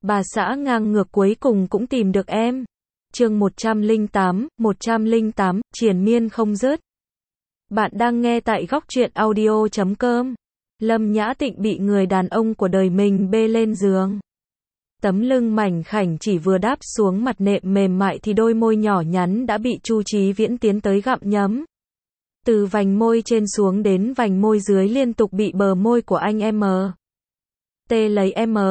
Bà xã ngang ngược cuối cùng cũng tìm được em. Chương 108, triền miên không dứt. Bạn đang nghe tại góc truyện audio.com. Lâm Nhã Tịnh bị người đàn ông của đời mình bê lên giường. Tấm lưng mảnh khảnh chỉ vừa đáp xuống mặt nệm mềm mại thì đôi môi nhỏ nhắn đã bị Chu Chí Viễn tiến tới gặm nhấm. Từ vành môi trên xuống đến vành môi dưới liên tục bị bờ môi của anh lấy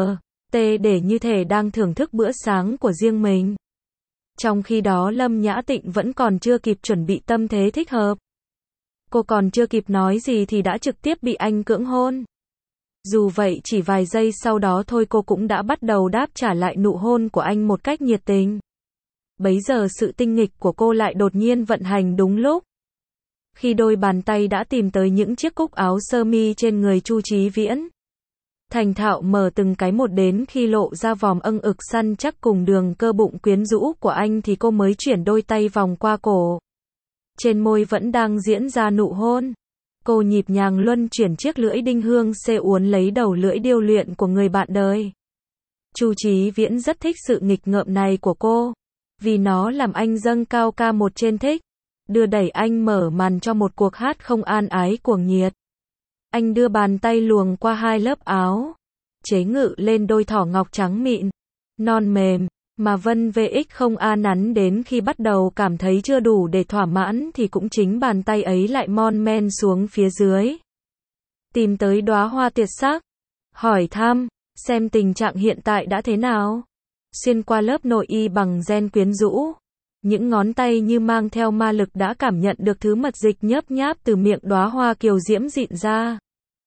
để như thể đang thưởng thức bữa sáng của riêng mình. Trong khi đó Lâm Nhã Tịnh vẫn còn chưa kịp chuẩn bị tâm thế thích hợp. Cô còn chưa kịp nói gì thì đã trực tiếp bị anh cưỡng hôn. Dù vậy chỉ vài giây sau đó thôi cô cũng đã bắt đầu đáp trả lại nụ hôn của anh một cách nhiệt tình. Bấy giờ sự tinh nghịch của cô lại đột nhiên vận hành đúng lúc. Khi đôi bàn tay đã tìm tới những chiếc cúc áo sơ mi trên người Chu Chí Viễn. Thành thạo mở từng cái một đến khi lộ ra vòm âng ực săn chắc cùng đường cơ bụng quyến rũ của anh thì cô mới chuyển đôi tay vòng qua cổ. Trên môi vẫn đang diễn ra nụ hôn. Cô nhịp nhàng luân chuyển chiếc lưỡi đinh hương xê uốn lấy đầu lưỡi điêu luyện của người bạn đời. Chu Chí Viễn rất thích sự nghịch ngợm này của cô. Vì nó làm anh dâng cao ca một trên thích. Đưa đẩy anh mở màn cho một cuộc hát không an ái cuồng nhiệt. Anh đưa bàn tay luồng qua hai lớp áo. Chế ngự lên đôi thỏ ngọc trắng mịn. Non mềm. Mà Vân VX không a nắn đến khi bắt đầu cảm thấy chưa đủ để thỏa mãn thì cũng chính bàn tay ấy lại mon men xuống phía dưới. Tìm tới đóa hoa tuyệt sắc. Hỏi thăm, xem tình trạng hiện tại đã thế nào. Xuyên qua lớp nội y bằng gen quyến rũ. Những ngón tay như mang theo ma lực đã cảm nhận được thứ mật dịch nhớp nháp từ miệng đóa hoa kiều diễm dịn ra.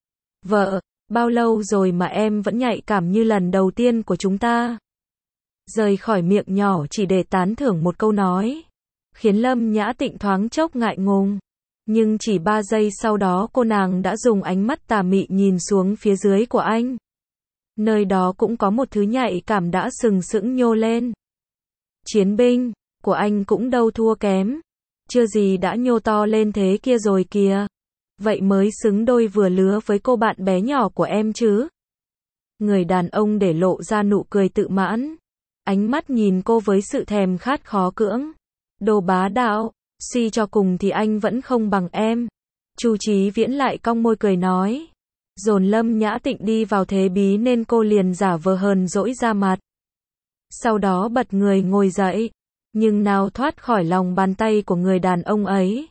Vợ, bao lâu rồi mà em vẫn nhạy cảm như lần đầu tiên của chúng ta. Rời khỏi miệng nhỏ chỉ để tán thưởng một câu nói. Khiến Lâm Nhã Tịnh thoáng chốc ngại ngùng. Nhưng chỉ 3 giây sau đó cô nàng đã dùng ánh mắt tà mị nhìn xuống phía dưới của anh. Nơi đó cũng có một thứ nhạy cảm đã sừng sững nhô lên. Chiến binh của anh cũng đâu thua kém. Chưa gì đã nhô to lên thế kia rồi kìa. Vậy mới xứng đôi vừa lứa với cô bạn bé nhỏ của em chứ. Người đàn ông để lộ ra nụ cười tự mãn. Ánh mắt nhìn cô với sự thèm khát khó cưỡng. Đồ bá đạo, suy cho cùng thì anh vẫn không bằng em. Chu Chí Viễn lại cong môi cười nói. Dồn Lâm Nhã Tịnh đi vào thế bí nên cô liền giả vờ hờn dỗi ra mặt. Sau đó bật người ngồi dậy. Nhưng nào thoát khỏi lòng bàn tay của người đàn ông ấy.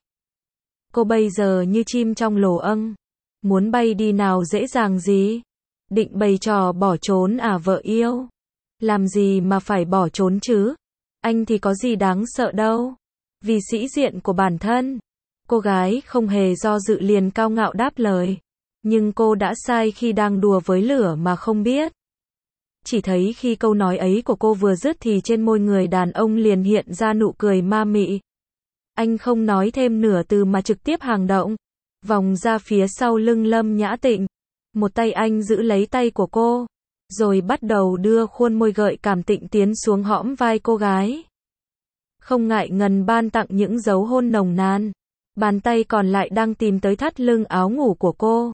Cô bây giờ như chim trong lồ âng. Muốn bay đi nào dễ dàng gì. Định bày trò bỏ trốn à vợ yêu. Làm gì mà phải bỏ trốn chứ? Anh thì có gì đáng sợ đâu. Vì sĩ diện của bản thân. Cô gái không hề do dự liền cao ngạo đáp lời. Nhưng cô đã sai khi đang đùa với lửa mà không biết. Chỉ thấy khi câu nói ấy của cô vừa dứt thì trên môi người đàn ông liền hiện ra nụ cười ma mị. Anh không nói thêm nửa từ mà trực tiếp hành động. Vòng ra phía sau lưng Lâm Nhã Tịnh. Một tay anh giữ lấy tay của cô. Rồi bắt đầu đưa khuôn môi gợi cảm tịnh tiến xuống hõm vai cô gái. Không ngại ngần ban tặng những dấu hôn nồng nàn. Bàn tay còn lại đang tìm tới thắt lưng áo ngủ của cô.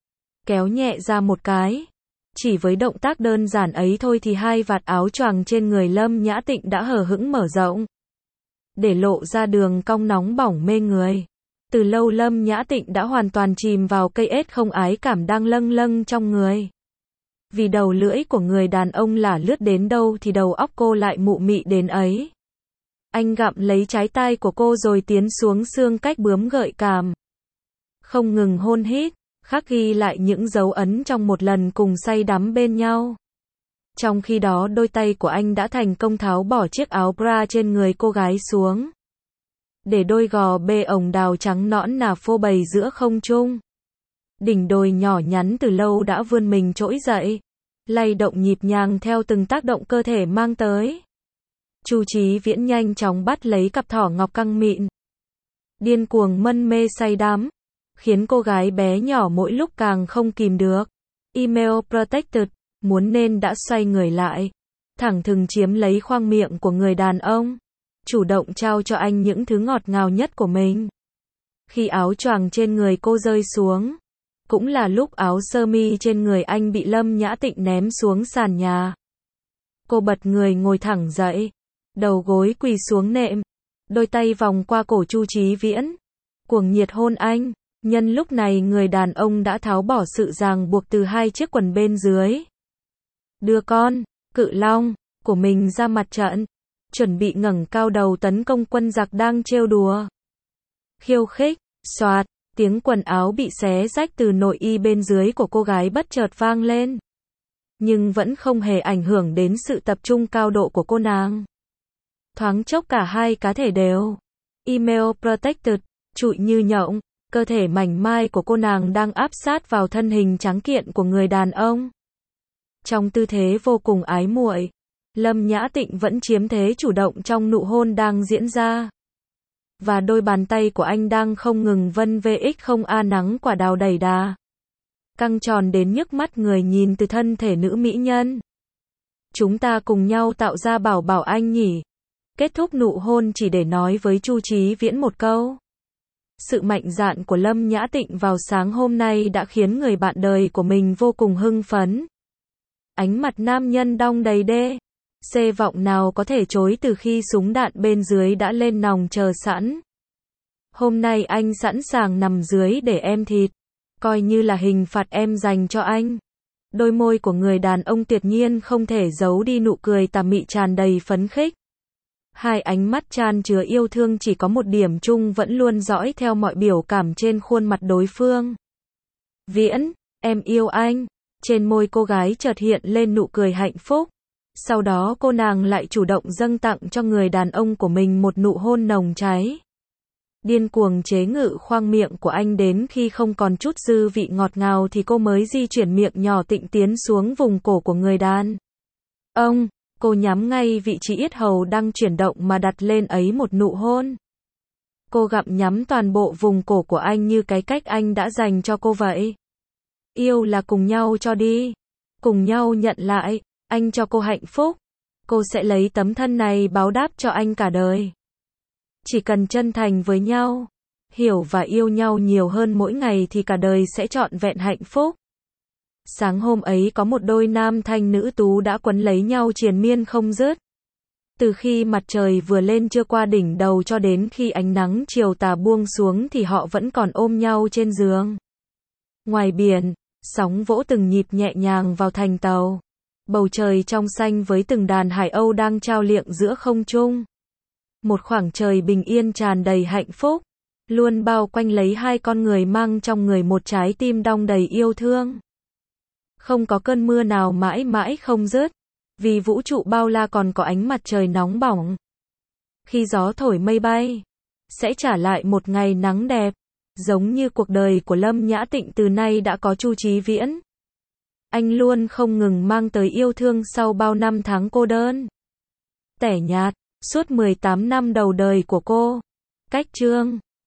Kéo nhẹ ra một cái. Chỉ với động tác đơn giản ấy thôi thì hai vạt áo choàng trên người Lâm Nhã Tịnh đã hở hững mở rộng. Để lộ ra đường cong nóng bỏng mê người. Từ lâu Lâm Nhã Tịnh đã hoàn toàn chìm vào cây ết không ái cảm đang lâng lâng trong người. Vì đầu lưỡi của người đàn ông lả lướt đến đâu thì đầu óc cô lại mụ mị đến ấy. Anh gặm lấy trái tai của cô rồi tiến xuống xương cách bướm gợi cảm. Không ngừng hôn hít, khắc ghi lại những dấu ấn trong một lần cùng say đắm bên nhau. Trong khi đó đôi tay của anh đã thành công tháo bỏ chiếc áo bra trên người cô gái xuống. Để đôi gò bê ồng đào trắng nõn nà phô bày giữa không trung. Đỉnh đồi nhỏ nhắn từ lâu đã vươn mình trỗi dậy. Lay động nhịp nhàng theo từng tác động cơ thể mang tới. Chu Chí Viễn nhanh chóng bắt lấy cặp thỏ ngọc căng mịn. Điên cuồng mân mê say đắm. Khiến cô gái bé nhỏ mỗi lúc càng không kìm được. Email protected. Muốn nên đã xoay người lại. Thẳng thừng chiếm lấy khoang miệng của người đàn ông. Chủ động trao cho anh những thứ ngọt ngào nhất của mình. Khi áo choàng trên người cô rơi xuống. Cũng là lúc áo sơ mi trên người anh bị Lâm Nhã Tịnh ném xuống sàn nhà. Cô bật người ngồi thẳng dậy, đầu gối quỳ xuống nệm, đôi tay vòng qua cổ Chu Chí Viễn, cuồng nhiệt hôn anh. Nhân lúc này người đàn ông đã tháo bỏ sự ràng buộc từ hai chiếc quần bên dưới. Đưa con, Cự Long, của mình ra mặt trận, chuẩn bị ngẩng cao đầu tấn công quân giặc đang trêu đùa. Khiêu khích, xoạt, tiếng quần áo bị xé rách từ nội y bên dưới của cô gái bất chợt vang lên. Nhưng vẫn không hề ảnh hưởng đến sự tập trung cao độ của cô nàng. Thoáng chốc cả hai cá thể đều email protected, trụi như nhộng, cơ thể mảnh mai của cô nàng đang áp sát vào thân hình trắng kiện của người đàn ông. Trong tư thế vô cùng ái muội, Lâm Nhã Tịnh vẫn chiếm thế chủ động trong nụ hôn đang diễn ra. Và đôi bàn tay của anh đang không ngừng vân vx không a nắng quả đào đẩy đà. Căng tròn đến nhức mắt người nhìn từ thân thể nữ mỹ nhân. Chúng ta cùng nhau tạo ra bảo bảo anh nhỉ. Kết thúc nụ hôn chỉ để nói với Chu Chí Viễn một câu. Sự mạnh dạn của Lâm Nhã Tịnh vào sáng hôm nay đã khiến người bạn đời của mình vô cùng hưng phấn. Ánh mặt nam nhân đong đầy đê. Xê vọng nào có thể chối từ khi súng đạn bên dưới đã lên nòng chờ sẵn. Hôm nay anh sẵn sàng nằm dưới để em thịt. Coi như là hình phạt em dành cho anh. Đôi môi của người đàn ông tuyệt nhiên không thể giấu đi nụ cười tà mị tràn đầy phấn khích. Hai ánh mắt chan chứa yêu thương chỉ có một điểm chung vẫn luôn dõi theo mọi biểu cảm trên khuôn mặt đối phương. Viễn, em yêu anh. Trên môi cô gái chợt hiện lên nụ cười hạnh phúc. Sau đó cô nàng lại chủ động dâng tặng cho người đàn ông của mình một nụ hôn nồng cháy. Điên cuồng chế ngự khoang miệng của anh đến khi không còn chút dư vị ngọt ngào thì cô mới di chuyển miệng nhỏ tịnh tiến xuống vùng cổ của người đàn ông. Cô nhắm ngay vị trí yết hầu đang chuyển động mà đặt lên ấy một nụ hôn. Cô gặm nhắm toàn bộ vùng cổ của anh như cái cách anh đã dành cho cô vậy. Yêu là cùng nhau cho đi. Cùng nhau nhận lại. Anh cho cô hạnh phúc. Cô sẽ lấy tấm thân này báo đáp cho anh cả đời. Chỉ cần chân thành với nhau, hiểu và yêu nhau nhiều hơn mỗi ngày thì cả đời sẽ trọn vẹn hạnh phúc. Sáng hôm ấy có một đôi nam thanh nữ tú đã quấn lấy nhau triền miên không dứt. Từ khi mặt trời vừa lên chưa qua đỉnh đầu cho đến khi ánh nắng chiều tà buông xuống thì họ vẫn còn ôm nhau trên giường. Ngoài biển, sóng vỗ từng nhịp nhẹ nhàng vào thành tàu. Bầu trời trong xanh với từng đàn hải âu đang trao liệng giữa không trung. Một khoảng trời bình yên tràn đầy hạnh phúc, luôn bao quanh lấy hai con người mang trong người một trái tim đong đầy yêu thương. Không có cơn mưa nào mãi mãi không dứt, vì vũ trụ bao la còn có ánh mặt trời nóng bỏng. Khi gió thổi mây bay, sẽ trả lại một ngày nắng đẹp, giống như cuộc đời của Lâm Nhã Tịnh từ nay đã có Chu Chí Viễn. Anh luôn không ngừng mang tới yêu thương sau bao năm tháng cô đơn. Tẻ nhạt, suốt 18 năm đầu đời của cô. Cách chương